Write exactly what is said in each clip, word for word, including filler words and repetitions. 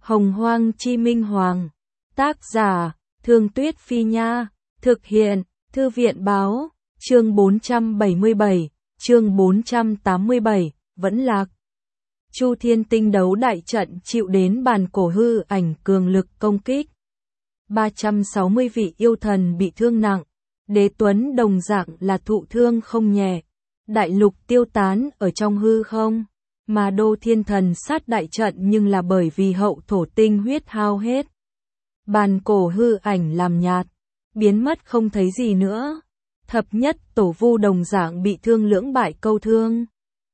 Hồng Hoang Chi Minh Hoàng. Tác giả, Thương Tuyết Phi Nha. Thực hiện, Thư viện Báo. Chương bốn trăm bảy mươi bảy, chương bốn trăm tám mươi bảy, vẫn lạc. Chu Thiên Tinh đấu đại trận chịu đến bàn cổ hư ảnh cường lực công kích. ba trăm sáu mươi vị yêu thần bị thương nặng. Đế Tuấn đồng dạng là thụ thương không nhẹ. Đại lục tiêu tán ở trong hư không. Mà Đô Thiên Thần sát đại trận nhưng là bởi vì hậu thổ tinh huyết hao hết. Bàn cổ hư ảnh làm nhạt, biến mất không thấy gì nữa. Thập nhất tổ vu đồng dạng bị thương lưỡng bại câu thương.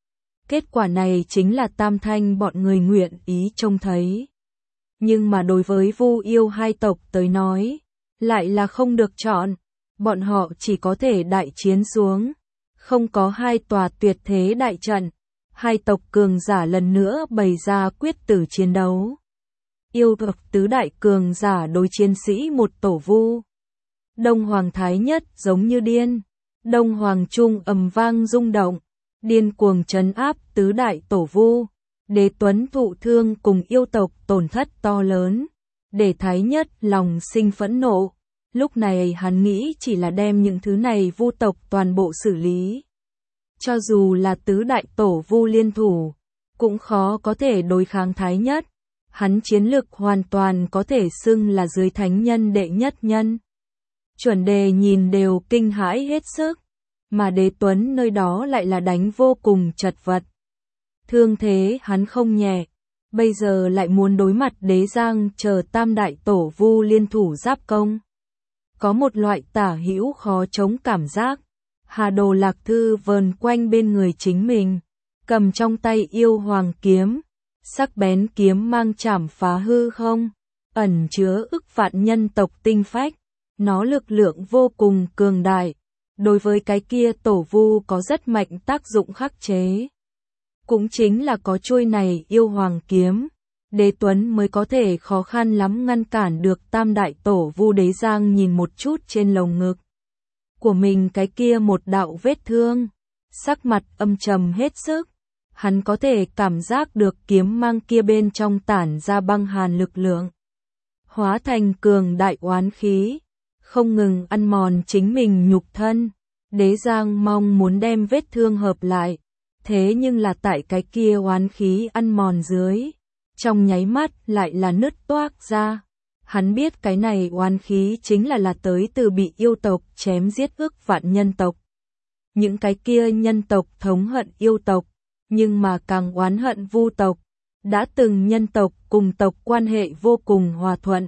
Kết quả này chính là tam thanh bọn người nguyện ý trông thấy. Nhưng mà đối với vu yêu hai tộc tới nói, lại là không được chọn. Bọn họ chỉ có thể đại chiến xuống. Không có hai tòa tuyệt thế đại trận. Hai tộc cường giả lần nữa bày ra quyết tử chiến đấu. Yêu tộc tứ đại cường giả đối chiến sĩ một tổ vu. Đông Hoàng Thái Nhất giống như điên. Đông Hoàng Trung ầm vang rung động. Điên cuồng trấn áp tứ đại tổ vu. Đế Tuấn thụ thương cùng yêu tộc tổn thất to lớn. Để Thái Nhất lòng sinh phẫn nộ. Lúc này hắn nghĩ chỉ là đem những thứ này vu tộc toàn bộ xử lý. Cho dù là tứ đại tổ vu liên thủ, cũng khó có thể đối kháng Thái Nhất. Hắn chiến lực hoàn toàn có thể xưng là dưới thánh nhân đệ nhất nhân. Chuẩn đề nhìn đều kinh hãi hết sức, mà Đế Tuấn nơi đó lại là đánh vô cùng chật vật. Thương thế hắn không nhẹ, bây giờ lại muốn đối mặt Đế Giang chờ tam đại tổ vu liên thủ giáp công. Có một loại tả hữu khó chống cảm giác. Hà Đồ Lạc Thư vờn quanh bên người chính mình, cầm trong tay yêu hoàng kiếm, sắc bén kiếm mang chảm phá hư không, ẩn chứa ức vạn nhân tộc tinh phách, nó lực lượng vô cùng cường đại, đối với cái kia tổ vu có rất mạnh tác dụng khắc chế. Cũng chính là có chuôi này yêu hoàng kiếm, Đế Tuấn mới có thể khó khăn lắm ngăn cản được tam đại tổ vu. Đế Giang nhìn một chút trên lồng ngực của mình cái kia một đạo vết thương, sắc mặt âm trầm hết sức. Hắn có thể cảm giác được kiếm mang kia bên trong tản ra băng hàn lực lượng, hóa thành cường đại oán khí, không ngừng ăn mòn chính mình nhục thân. Đế Giang mong muốn đem vết thương hợp lại, thế nhưng là tại cái kia oán khí ăn mòn dưới, trong nháy mắt lại là nứt toác ra. Hắn biết cái này oán khí chính là là tới từ bị yêu tộc chém giết ức vạn nhân tộc. Những cái kia nhân tộc thống hận yêu tộc, nhưng mà càng oán hận vu tộc. Đã từng nhân tộc cùng tộc quan hệ vô cùng hòa thuận.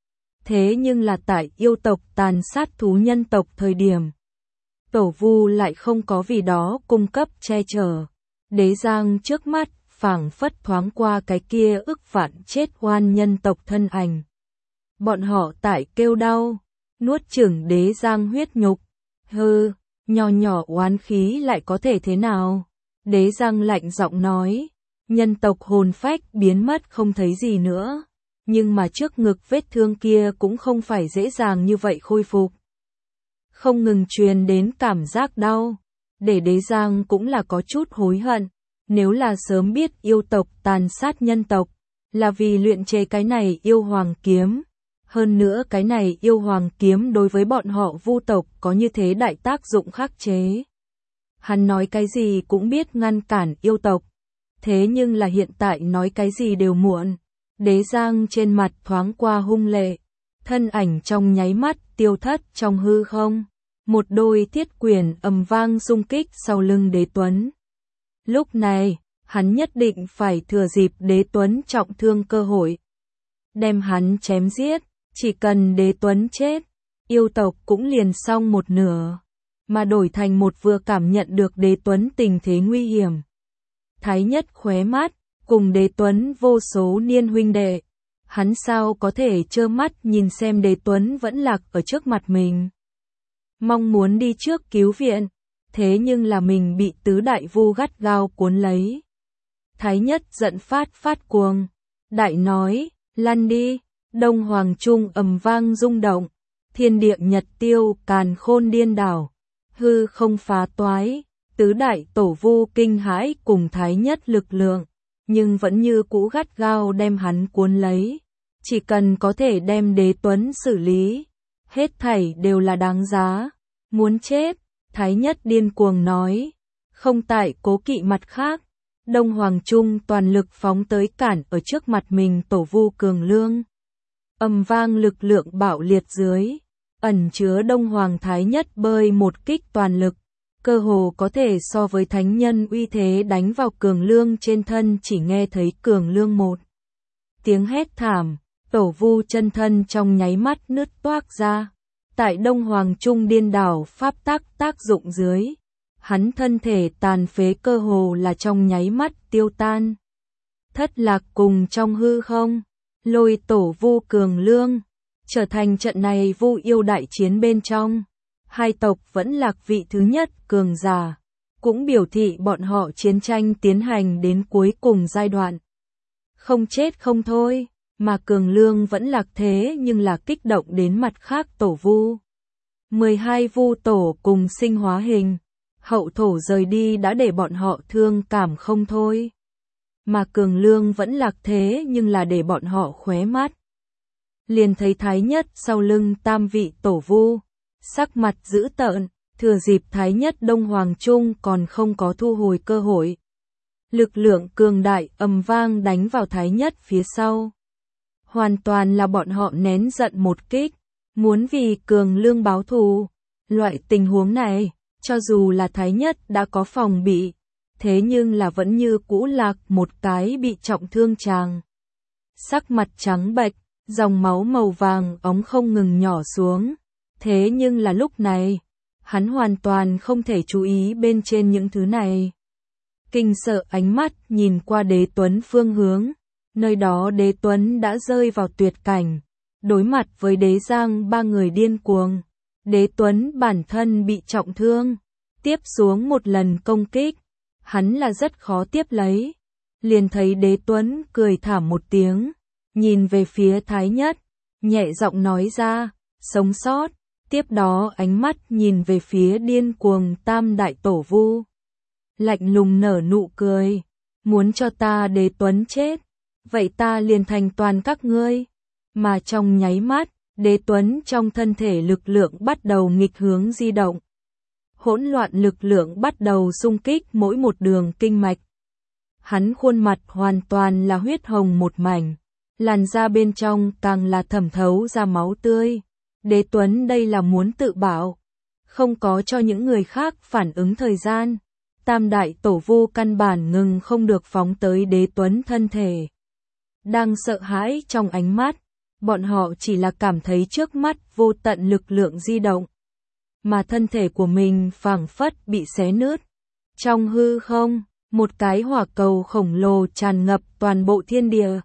Thế nhưng là tại yêu tộc tàn sát thú nhân tộc thời điểm, tổ vu lại không có vì đó cung cấp che chở. Đế Giang trước mắt phảng phất thoáng qua cái kia ức vạn chết oan nhân tộc thân ảnh. Bọn họ tại kêu đau, nuốt chửng Đế Giang huyết nhục. Hừ, nhỏ nhỏ oán khí lại có thể thế nào? Đế Giang lạnh giọng nói, nhân tộc hồn phách biến mất không thấy gì nữa. Nhưng mà trước ngực vết thương kia cũng không phải dễ dàng như vậy khôi phục. Không ngừng truyền đến cảm giác đau. Để Đế Giang cũng là có chút hối hận. Nếu là sớm biết yêu tộc tàn sát nhân tộc, là vì luyện chế cái này yêu hoàng kiếm. Hơn nữa cái này yêu hoàng kiếm đối với bọn họ vu tộc có như thế đại tác dụng khắc chế. Hắn nói cái gì cũng biết ngăn cản yêu tộc. Thế nhưng là hiện tại nói cái gì đều muộn. Đế Giang trên mặt thoáng qua hung lệ. Thân ảnh trong nháy mắt tiêu thất trong hư không. Một đôi thiết quyền ầm vang xung kích sau lưng Đế Tuấn. Lúc này, hắn nhất định phải thừa dịp Đế Tuấn trọng thương cơ hội. Đem hắn chém giết. Chỉ cần Đế Tuấn chết, yêu tộc cũng liền xong một nửa, mà đổi thành một vừa cảm nhận được Đế Tuấn tình thế nguy hiểm. Thái Nhất khóe mắt, cùng Đế Tuấn vô số niên huynh đệ, hắn sao có thể trơ mắt nhìn xem Đế Tuấn vẫn lạc ở trước mặt mình. Mong muốn đi trước cứu viện, thế nhưng là mình bị tứ đại vu gắt gao cuốn lấy. Thái Nhất giận phát phát cuồng, đại nói, lăn đi. Đông Hoàng Trung ầm vang rung động, thiên địa nhật tiêu càn khôn điên đảo, hư không phá toái, tứ đại tổ vu kinh hãi cùng Thái Nhất lực lượng, nhưng vẫn như cũ gắt gao đem hắn cuốn lấy. Chỉ cần có thể đem Đế Tuấn xử lý, hết thảy đều là đáng giá. Muốn chết, Thái Nhất điên cuồng nói, không tại cố kỵ mặt khác. Đông Hoàng Trung toàn lực phóng tới cản ở trước mặt mình Tổ Vu Cường Lương. Ầm vang lực lượng bạo liệt dưới, ẩn chứa Đông Hoàng Thái Nhất bơi một kích toàn lực, cơ hồ có thể so với thánh nhân uy thế đánh vào Cường Lương trên thân. Chỉ nghe thấy Cường Lương một tiếng hét thảm, Tổ Vu chân thân trong nháy mắt nứt toác ra. Tại Đông Hoàng Trung điên đảo pháp tắc tác dụng dưới, hắn thân thể tàn phế cơ hồ là trong nháy mắt tiêu tan. Thất lạc cùng trong hư không, Lôi Tổ Vu Cường Lương, trở thành trận này Vu yêu đại chiến bên trong. Hai tộc vẫn lạc vị thứ nhất cường giả, cũng biểu thị bọn họ chiến tranh tiến hành đến cuối cùng giai đoạn. Không chết không thôi, mà Cường Lương vẫn lạc thế nhưng là kích động đến mặt khác tổ vu. mười hai vu tổ cùng sinh hóa hình, hậu thổ rời đi đã để bọn họ thương cảm không thôi. Mà Cường Lương vẫn lạc thế nhưng là để bọn họ khóe mắt. Liền thấy Thái Nhất sau lưng tam vị tổ vu, sắc mặt dữ tợn, thừa dịp Thái Nhất Đông Hoàng Trung còn không có thu hồi cơ hội. Lực lượng cường đại ầm vang đánh vào Thái Nhất phía sau. Hoàn toàn là bọn họ nén giận một kích, muốn vì Cường Lương báo thù. Loại tình huống này, cho dù là Thái Nhất đã có phòng bị, thế nhưng là vẫn như cũ lạc một cái bị trọng thương chàng. Sắc mặt trắng bệch, dòng máu màu vàng óng không ngừng nhỏ xuống. Thế nhưng là lúc này, hắn hoàn toàn không thể chú ý bên trên những thứ này. Kinh sợ ánh mắt nhìn qua Đế Tuấn phương hướng, nơi đó Đế Tuấn đã rơi vào tuyệt cảnh, đối mặt với Đế Giang ba người điên cuồng. Đế Tuấn bản thân bị trọng thương, tiếp xuống một lần công kích, hắn là rất khó tiếp lấy. Liền thấy Đế Tuấn cười thảm một tiếng, nhìn về phía Thái Nhất, nhẹ giọng nói ra, sống sót. Tiếp đó ánh mắt nhìn về phía điên cuồng tam đại tổ vu, lạnh lùng nở nụ cười, muốn cho ta Đế Tuấn chết, vậy ta liền thành toàn các ngươi. Mà trong nháy mắt, Đế Tuấn trong thân thể lực lượng bắt đầu nghịch hướng di động. Hỗn loạn lực lượng bắt đầu xung kích mỗi một đường kinh mạch. Hắn khuôn mặt hoàn toàn là huyết hồng một mảnh, làn da bên trong càng là thẩm thấu ra máu tươi. Đế Tuấn đây là muốn tự bảo, không có cho những người khác phản ứng thời gian. Tam đại tổ vu căn bản ngừng không được phóng tới Đế Tuấn thân thể. Đang sợ hãi trong ánh mắt, bọn họ chỉ là cảm thấy trước mắt vô tận lực lượng di động, mà thân thể của mình phảng phất bị xé nứt. Trong hư không, một cái hỏa cầu khổng lồ tràn ngập toàn bộ thiên địa.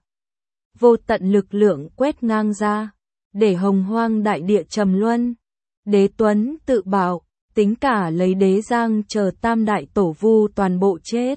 Vô tận lực lượng quét ngang ra, để hồng hoang đại địa trầm luân. Đế Tuấn tự bảo, tính cả lấy Đế Giang chờ tam đại tổ vu toàn bộ chết.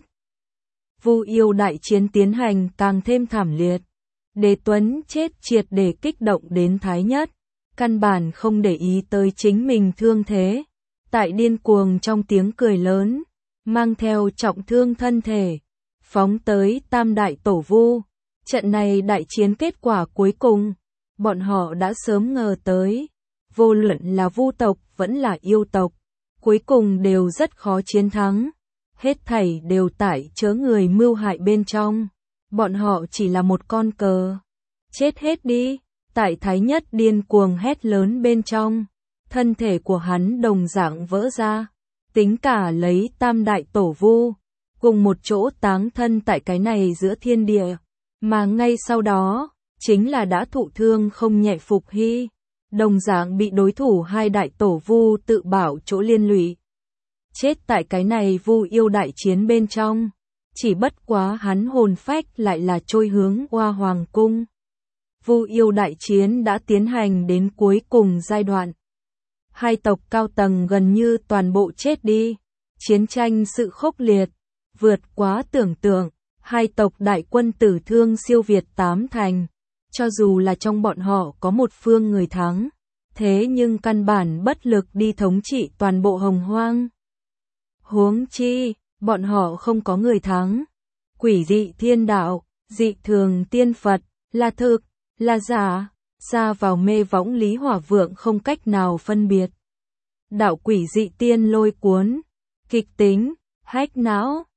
Vu yêu đại chiến tiến hành càng thêm thảm liệt. Đế Tuấn chết triệt để kích động đến Thái Nhất, căn bản không để ý tới chính mình thương thế. Tại điên cuồng trong tiếng cười lớn, mang theo trọng thương thân thể, phóng tới tam đại tổ vu. Trận này đại chiến kết quả cuối cùng, bọn họ đã sớm ngờ tới, vô luận là vu tộc vẫn là yêu tộc, cuối cùng đều rất khó chiến thắng. Hết thảy đều tại chớ người mưu hại bên trong, bọn họ chỉ là một con cờ. Chết hết đi, tại Thái Nhất điên cuồng hét lớn bên trong, thân thể của hắn đồng dạng vỡ ra, tính cả lấy tam đại tổ vu, cùng một chỗ táng thân tại cái này giữa thiên địa, mà ngay sau đó, chính là đã thụ thương không nhẹ Phục Hy, đồng dạng bị đối thủ hai đại tổ vu tự bảo chỗ liên lụy. Chết tại cái này vu yêu đại chiến bên trong, chỉ bất quá hắn hồn phách lại là trôi hướng Hoa Hoàng Cung. Vu yêu đại chiến đã tiến hành đến cuối cùng giai đoạn. Hai tộc cao tầng gần như toàn bộ chết đi, chiến tranh sự khốc liệt, vượt quá tưởng tượng, hai tộc đại quân tử thương siêu việt tám thành. Cho dù là trong bọn họ có một phương người thắng, thế nhưng căn bản bất lực đi thống trị toàn bộ hồng hoang. Huống chi, bọn họ không có người thắng. quỷ dị thiên đạo, dị thường tiên Phật, là thực, là giả, xa vào mê võng Lý Hỏa Vượng không cách nào phân biệt. Đạo quỷ dị tiên lôi cuốn, kịch tính, hách não,